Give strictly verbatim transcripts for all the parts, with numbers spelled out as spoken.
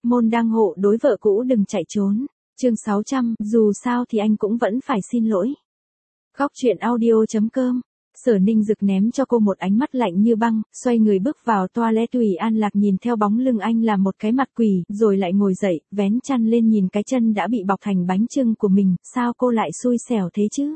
môn đăng hộ đối vợ cũ đừng chạy trốn. Chương sáu trăm, dù sao thì anh cũng vẫn phải xin lỗi. Góc truyện audio chấm com. Sở Ninh Dực ném cho cô một ánh mắt lạnh như băng, xoay người bước vào toilet. Thủy An Lạc nhìn theo bóng lưng anh là một cái mặt quỷ, rồi lại ngồi dậy, vén chăn lên nhìn cái chân đã bị bọc thành bánh chưng của mình, sao cô lại xui xẻo thế chứ?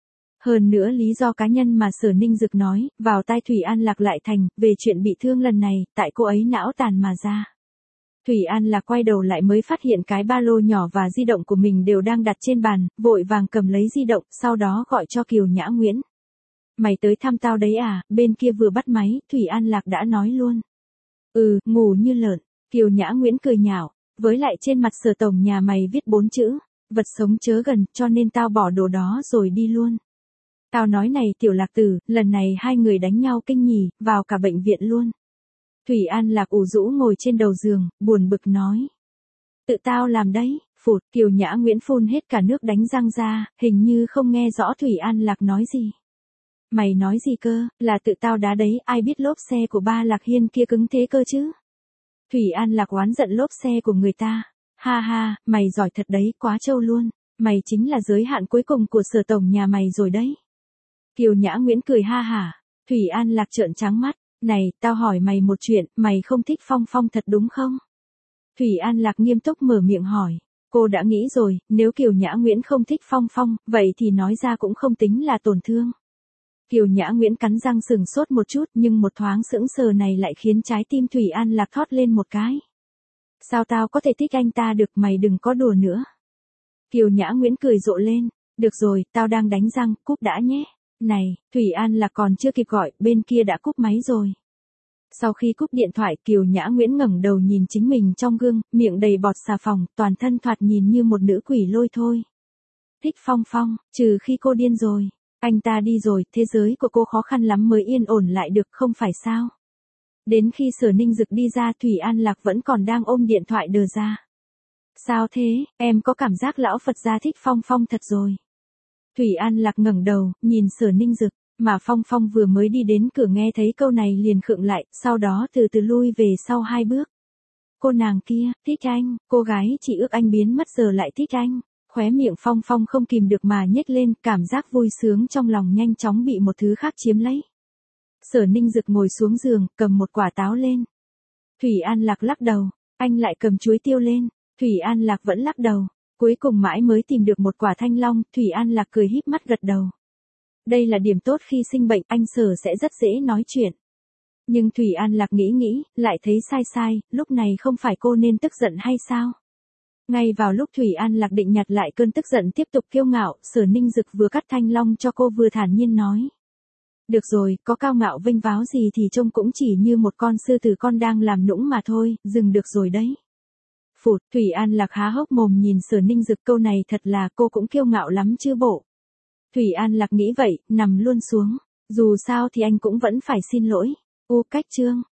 Hơn nữa lý do cá nhân mà Sở Ninh Dực nói, vào tai Thủy An Lạc lại thành, về chuyện bị thương lần này, tại cô ấy não tàn mà ra. Thủy An Lạc quay đầu lại mới phát hiện cái ba lô nhỏ và di động của mình đều đang đặt trên bàn, vội vàng cầm lấy di động, sau đó gọi cho Kiều Nhã Nguyễn. Mày tới thăm tao đấy à, bên kia vừa bắt máy, Thủy An Lạc đã nói luôn. Ừ, ngủ như lợn, Kiều Nhã Nguyễn cười nhạo, với lại trên mặt Sở tổng nhà mày viết bốn chữ, vật sống chớ gần, cho nên tao bỏ đồ đó rồi đi luôn. Tao nói này Tiểu Lạc Tử, lần này hai người đánh nhau kinh nhỉ, vào cả bệnh viện luôn. Thủy An Lạc ủ rũ ngồi trên đầu giường, buồn bực nói. Tự tao làm đấy, phụt, Kiều Nhã Nguyễn phun hết cả nước đánh răng ra, hình như không nghe rõ Thủy An Lạc nói gì. Mày nói gì cơ, là tự tao đá đấy, ai biết lốp xe của ba Lạc Hiên kia cứng thế cơ chứ. Thủy An Lạc oán giận lốp xe của người ta. Ha ha, mày giỏi thật đấy, quá trâu luôn, mày chính là giới hạn cuối cùng của Sở tổng nhà mày rồi đấy. Kiều Nhã Nguyễn cười ha hả, Thủy An Lạc trợn trắng mắt. Này, tao hỏi mày một chuyện, mày không thích Phong Phong thật đúng không? Thủy An Lạc nghiêm túc mở miệng hỏi. Cô đã nghĩ rồi, nếu Kiều Nhã Nguyễn không thích Phong Phong, vậy thì nói ra cũng không tính là tổn thương. Kiều Nhã Nguyễn cắn răng sừng sốt một chút, nhưng một thoáng sững sờ này lại khiến trái tim Thủy An Lạc thót lên một cái. Sao tao có thể thích anh ta được, mày đừng có đùa nữa. Kiều Nhã Nguyễn cười rộ lên. Được rồi, tao đang đánh răng, cúp đã nhé. Này, Thủy An Lạc còn chưa kịp gọi, bên kia đã cúp máy rồi. Sau khi cúp điện thoại, Kiều Nhã Nguyễn ngẩng đầu nhìn chính mình trong gương, miệng đầy bọt xà phòng, toàn thân thoạt nhìn như một nữ quỷ lôi thôi. Thích Phong Phong, trừ khi cô điên rồi. Anh ta đi rồi, thế giới của cô khó khăn lắm mới yên ổn lại được, không phải sao? Đến khi Sở Ninh Dực đi ra, Thủy An Lạc vẫn còn đang ôm điện thoại đờ ra. Sao thế, em có cảm giác lão Phật gia thích Phong Phong thật rồi. Thủy An Lạc ngẩng đầu, nhìn Sở Ninh Dực, mà Phong Phong vừa mới đi đến cửa nghe thấy câu này liền khựng lại, sau đó từ từ lui về sau hai bước. Cô nàng kia, thích anh, cô gái chỉ ước anh biến mất giờ lại thích anh. Khóe miệng Phong Phong không kìm được mà nhếch lên, cảm giác vui sướng trong lòng nhanh chóng bị một thứ khác chiếm lấy. Sở Ninh Dực ngồi xuống giường, cầm một quả táo lên. Thủy An Lạc lắc đầu, anh lại cầm chuối tiêu lên. Thủy An Lạc vẫn lắc đầu. Cuối cùng mãi mới tìm được một quả thanh long, Thủy An Lạc cười híp mắt gật đầu. Đây là điểm tốt khi sinh bệnh, anh Sở sẽ rất dễ nói chuyện. Nhưng Thủy An Lạc nghĩ nghĩ, lại thấy sai sai, lúc này không phải cô nên tức giận hay sao? Ngay vào lúc Thủy An Lạc định nhặt lại cơn tức giận tiếp tục kiêu ngạo, Sở Ninh Dực vừa cắt thanh long cho cô vừa thản nhiên nói. Được rồi, có cao ngạo vênh váo gì thì trông cũng chỉ như một con sư tử con đang làm nũng mà thôi, dừng được rồi đấy. Phụt, Thủy An Lạc há hốc mồm nhìn Sở Ninh Dực, câu này thật là cô cũng kiêu ngạo lắm chứ bộ. Thủy An Lạc nghĩ vậy, nằm luôn xuống. Dù sao thì anh cũng vẫn phải xin lỗi. U cách chương.